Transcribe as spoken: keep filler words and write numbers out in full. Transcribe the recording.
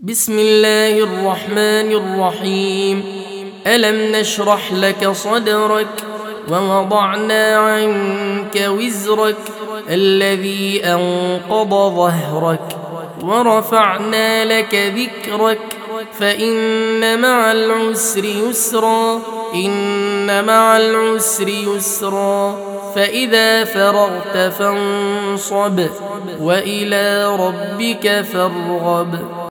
بسم الله الرحمن الرحيم. ألم نشرح لك صدرك ووضعنا عنك وزرك الذي أنقض ظهرك ورفعنا لك ذكرك فإن مع العسر يسرا إن مع العسر يسرا فإذا فرغت فانصب وإلى ربك فارغب.